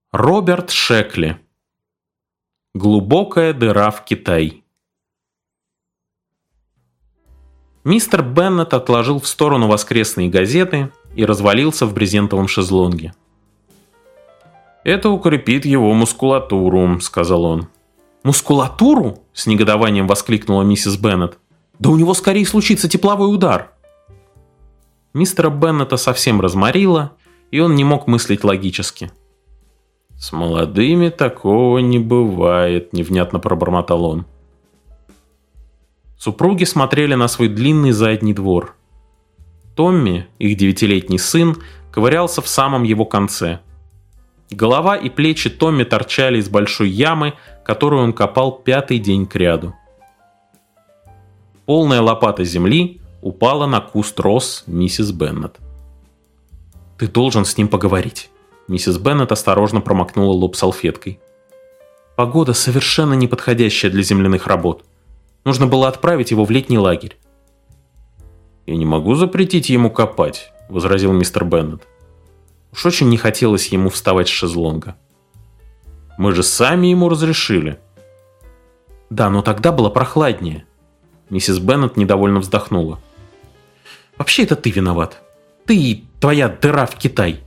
Роберт Шекли. Глубокая дыра в Китай. Мистер Беннет отложил в сторону воскресные газеты и развалился в брезентовом шезлонге. «Это укрепит его мускулатуру», — сказал он. «Мускулатуру?» — с негодованием воскликнула миссис Беннет. «Да у него скорее случится тепловой удар». Мистера Беннета совсем разморило, и он не мог мыслить логически. «С молодыми такого не бывает», — невнятно пробормотал он. Супруги смотрели на свой длинный задний двор. Томми, их 9-летний сын, ковырялся в самом его конце. Голова и плечи Томми торчали из большой ямы, которую он копал 5-й день кряду. Полная лопата земли упала на куст роз миссис Беннет. «Ты должен с ним поговорить». Миссис Беннет осторожно промокнула лоб салфеткой. «Погода совершенно неподходящая для земляных работ. Нужно было отправить его в летний лагерь». «Я не могу запретить ему копать», — возразил мистер Беннет. Уж очень не хотелось ему вставать с шезлонга. «Мы же сами ему разрешили». «Да, но тогда было прохладнее». Миссис Беннет недовольно вздохнула. «Вообще это ты виноват. Ты и твоя дыра в Китай».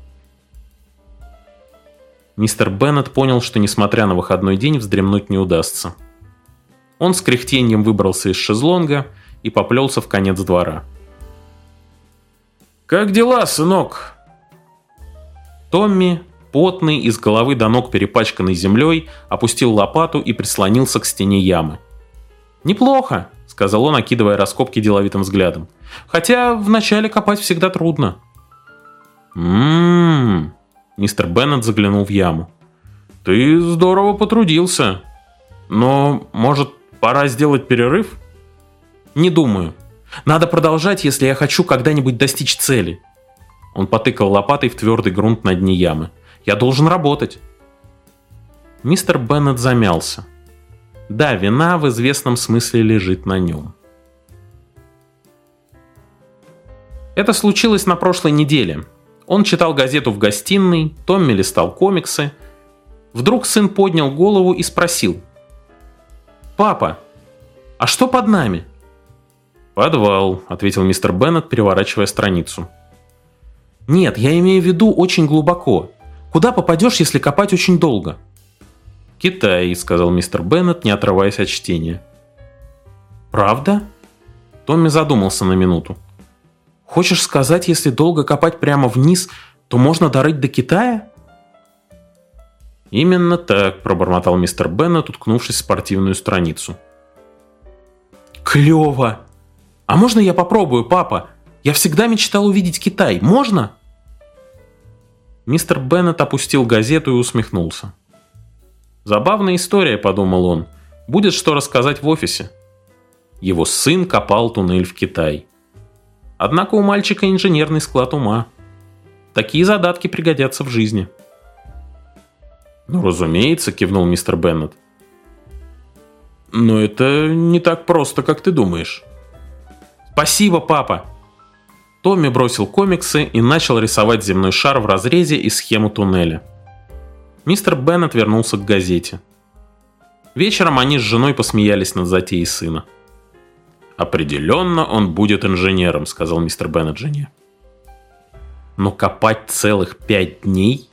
Мистер Беннет понял, что несмотря на выходной день вздремнуть не удастся. Он с кряхтеньем выбрался из шезлонга и поплелся в конец двора. «Как дела, сынок?» Томми, потный, из головы до ног перепачканный землей, опустил лопату и прислонился к стене ямы. «Неплохо», — сказал он, окидывая раскопки деловитым взглядом. «Хотя вначале копать всегда трудно». Мистер Беннет заглянул в яму. «Ты здорово потрудился. Но, может, пора сделать перерыв?» «Не думаю. Надо продолжать, если я хочу когда-нибудь достичь цели». Он потыкал лопатой в твердый грунт на дне ямы. «Я должен работать». Мистер Беннет замялся. Да, вина в известном смысле лежит на нем. Это случилось на прошлой неделе. Он читал газету в гостиной, Томми листал комиксы. Вдруг сын поднял голову и спросил: «Папа, а что под нами?» «Подвал», — ответил мистер Беннет, переворачивая страницу. «Нет, я имею в виду очень глубоко. Куда попадешь, если копать очень долго?» «Китай», — сказал мистер Беннет, не отрываясь от чтения. «Правда?» Томми задумался на минуту. «Хочешь сказать, если долго копать прямо вниз, то можно дорыть до Китая?» «Именно так», — пробормотал мистер Беннет, уткнувшись в спортивную страницу. «Клево! А можно я попробую, папа? Я всегда мечтал увидеть Китай. Можно?» Мистер Беннет опустил газету и усмехнулся. «Забавная история», — подумал он. «Будет что рассказать в офисе». Его сын копал туннель в Китай. Однако у мальчика инженерный склад ума. Такие задатки пригодятся в жизни. «Ну, разумеется», — кивнул мистер Беннет. «Но это не так просто, как ты думаешь». «Спасибо, папа!» Томми бросил комиксы и начал рисовать земной шар в разрезе и схему туннеля. Мистер Беннет вернулся к газете. Вечером они с женой посмеялись над затеей сына. «Определенно он будет инженером», — сказал мистер Беннет жене. «Но копать целых 5 дней?»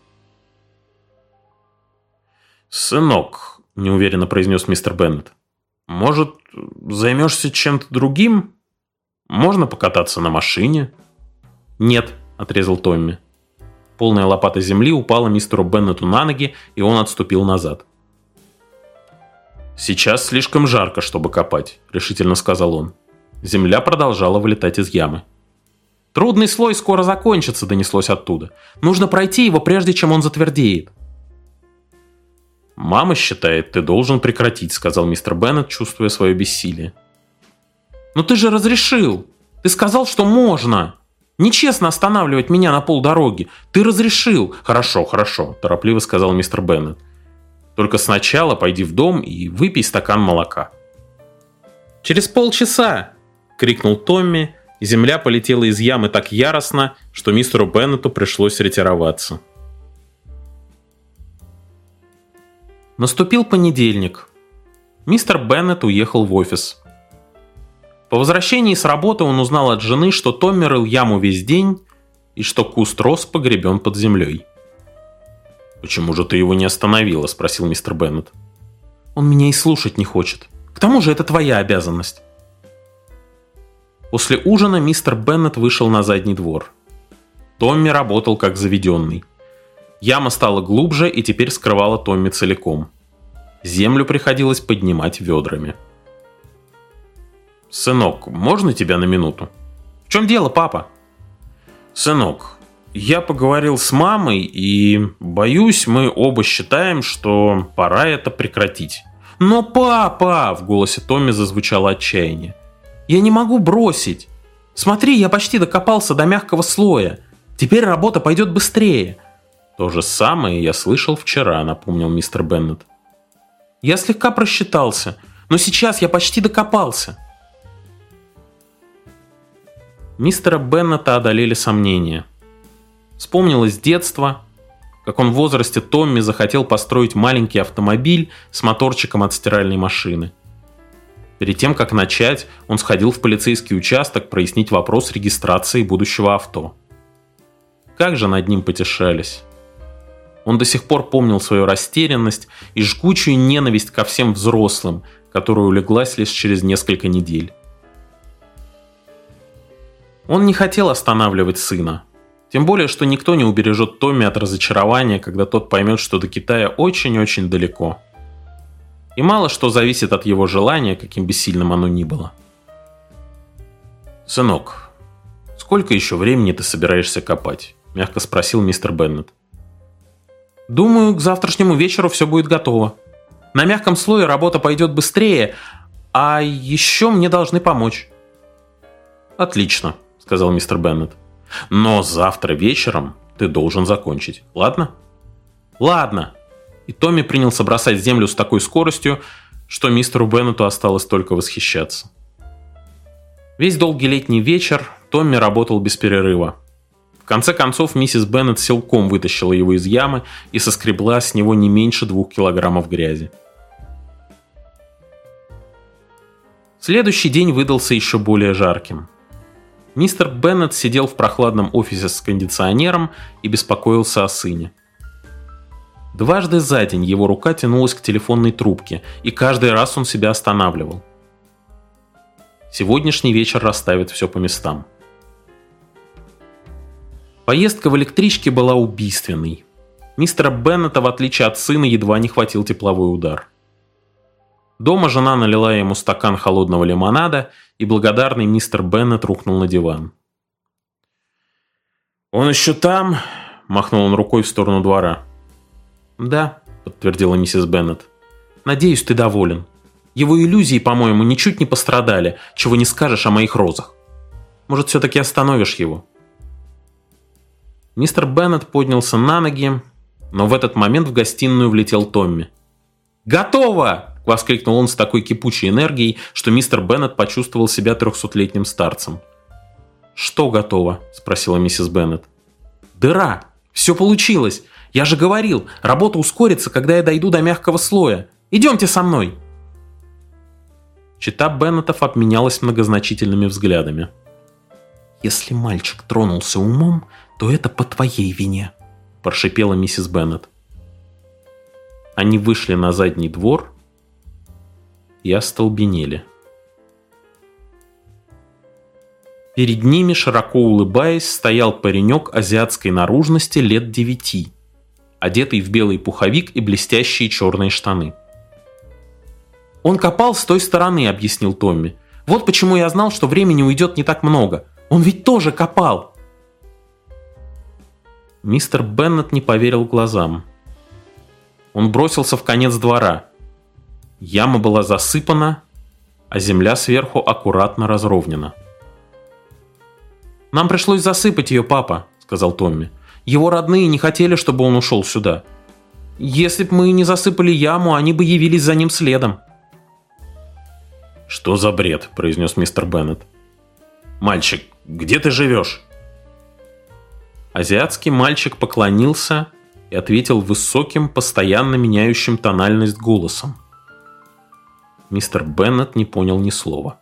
«Сынок», — неуверенно произнес мистер Беннет, — «может, займешься чем-то другим? Можно покататься на машине?» «Нет», — отрезал Томми. Полная лопата земли упала мистеру Беннету на ноги, и он отступил назад. «Сейчас слишком жарко, чтобы копать», — решительно сказал он. Земля продолжала вылетать из ямы. «Трудный слой скоро закончится», — донеслось оттуда. «Нужно пройти его, прежде чем он затвердеет». «Мама считает, ты должен прекратить», — сказал мистер Беннет, чувствуя свое бессилие. «Но ты же разрешил! Ты сказал, что можно! Нечестно останавливать меня на полдороги! Ты разрешил!» «Хорошо, хорошо», — торопливо сказал мистер Беннет. «Только сначала пойди в дом и выпей стакан молока». «Через полчаса!» — крикнул Томми, и земля полетела из ямы так яростно, что мистеру Беннету пришлось ретироваться. Наступил понедельник. Мистер Беннет уехал в офис. По возвращении с работы он узнал от жены, что Томми рыл яму весь день и что куст роз погребен под землей. «Почему же ты его не остановила?» – спросил мистер Беннет. «Он меня и слушать не хочет. К тому же это твоя обязанность». После ужина мистер Беннет вышел на задний двор. Томми работал как заведенный. Яма стала глубже и теперь скрывала Томми целиком. Землю приходилось поднимать ведрами. «Сынок, можно тебя на минуту?» «В чем дело, папа?» «Сынок, я поговорил с мамой, и, боюсь, мы оба считаем, что пора это прекратить». «Но, папа!» — в голосе Томми зазвучало отчаяние. «Я не могу бросить. Смотри, я почти докопался до мягкого слоя. Теперь работа пойдет быстрее». «То же самое я слышал вчера», — напомнил мистер Беннет. «Я слегка просчитался, но сейчас я почти докопался». Мистера Беннета одолели сомнения. Вспомнилось детство, как он в возрасте Томми захотел построить маленький автомобиль с моторчиком от стиральной машины. Перед тем, как начать, он сходил в полицейский участок прояснить вопрос регистрации будущего авто. Как же над ним потешались. Он до сих пор помнил свою растерянность и жгучую ненависть ко всем взрослым, которая улеглась лишь через несколько недель. Он не хотел останавливать сына. Тем более, что никто не убережет Томми от разочарования, когда тот поймет, что до Китая очень-очень далеко. И мало что зависит от его желания, каким бы сильным оно ни было. «Сынок, сколько еще времени ты собираешься копать?» – мягко спросил мистер Беннет. «Думаю, к завтрашнему вечеру все будет готово. На мягком слое работа пойдет быстрее, а еще мне должны помочь». «Отлично», — сказал мистер Беннет. «Но завтра вечером ты должен закончить, ладно?» «Ладно». И Томми принялся бросать землю с такой скоростью, что мистеру Беннету осталось только восхищаться. Весь долгий летний вечер Томми работал без перерыва. В конце концов, миссис Беннет силком вытащила его из ямы и соскребла с него не меньше 2 килограммов грязи. Следующий день выдался еще более жарким. Мистер Беннет сидел в прохладном офисе с кондиционером и беспокоился о сыне. Дважды за день его рука тянулась к телефонной трубке, и каждый раз он себя останавливал. Сегодняшний вечер расставит все по местам. Поездка в электричке была убийственной. Мистера Беннета, в отличие от сына, едва не хватил тепловой удар. Дома жена налила ему стакан холодного лимонада, и благодарный мистер Беннет рухнул на диван. «Он еще там?» – махнул он рукой в сторону двора. «Да», – подтвердила миссис Беннет. «Надеюсь, ты доволен. Его иллюзии, по-моему, ничуть не пострадали, чего не скажешь о моих розах. Может, все-таки остановишь его?» Мистер Беннет поднялся на ноги, но в этот момент в гостиную влетел Томми. «Готово!» – воскликнул он с такой кипучей энергией, что мистер Беннет почувствовал себя 300-летним старцем. «Что готово?» – спросила миссис Беннет. «Дыра! Все получилось! Я же говорил, работа ускорится, когда я дойду до мягкого слоя. Идемте со мной!» Чета Беннетов обменялась многозначительными взглядами. «Если мальчик тронулся умом, то это по твоей вине», – прошипела миссис Беннет. Они вышли на задний двор и остолбенели. Перед ними, широко улыбаясь, стоял паренек азиатской наружности лет 9, одетый в белый пуховик и блестящие черные штаны. «Он копал с той стороны», — объяснил Томми. «Вот почему я знал, что времени уйдет не так много. Он ведь тоже копал!» Мистер Беннет не поверил глазам. Он бросился в конец двора. Яма была засыпана, а земля сверху аккуратно разровнена. «Нам пришлось засыпать ее, папа», — сказал Томми. «Его родные не хотели, чтобы он ушел сюда. Если бы мы не засыпали яму, они бы явились за ним следом». «Что за бред?» – произнес мистер Беннет. «Мальчик, где ты живешь?» Азиатский мальчик поклонился и ответил высоким, постоянно меняющим тональность голосом. Мистер Беннет не понял ни слова.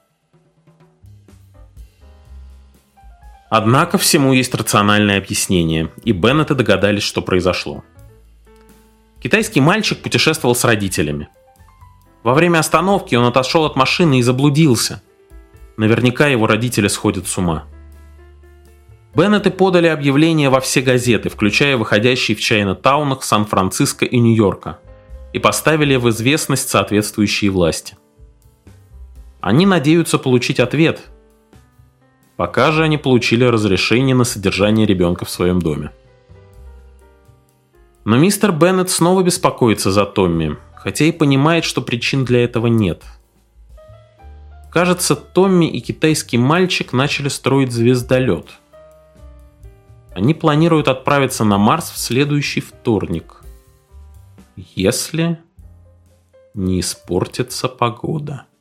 Однако всему есть рациональное объяснение, и Беннеты догадались, что произошло. Китайский мальчик путешествовал с родителями. Во время остановки он отошел от машины и заблудился. Наверняка его родители сходят с ума. Беннеты подали объявление во все газеты, включая выходящие в Чайна-таунах Сан-Франциско и Нью-Йорка, и поставили в известность соответствующие власти. Они надеются получить ответ. Пока же они получили разрешение на содержание ребенка в своем доме. Но мистер Беннет снова беспокоится за Томми, хотя и понимает, что причин для этого нет. Кажется, Томми и китайский мальчик начали строить звездолет. Они планируют отправиться на Марс в следующий вторник, если не испортится погода.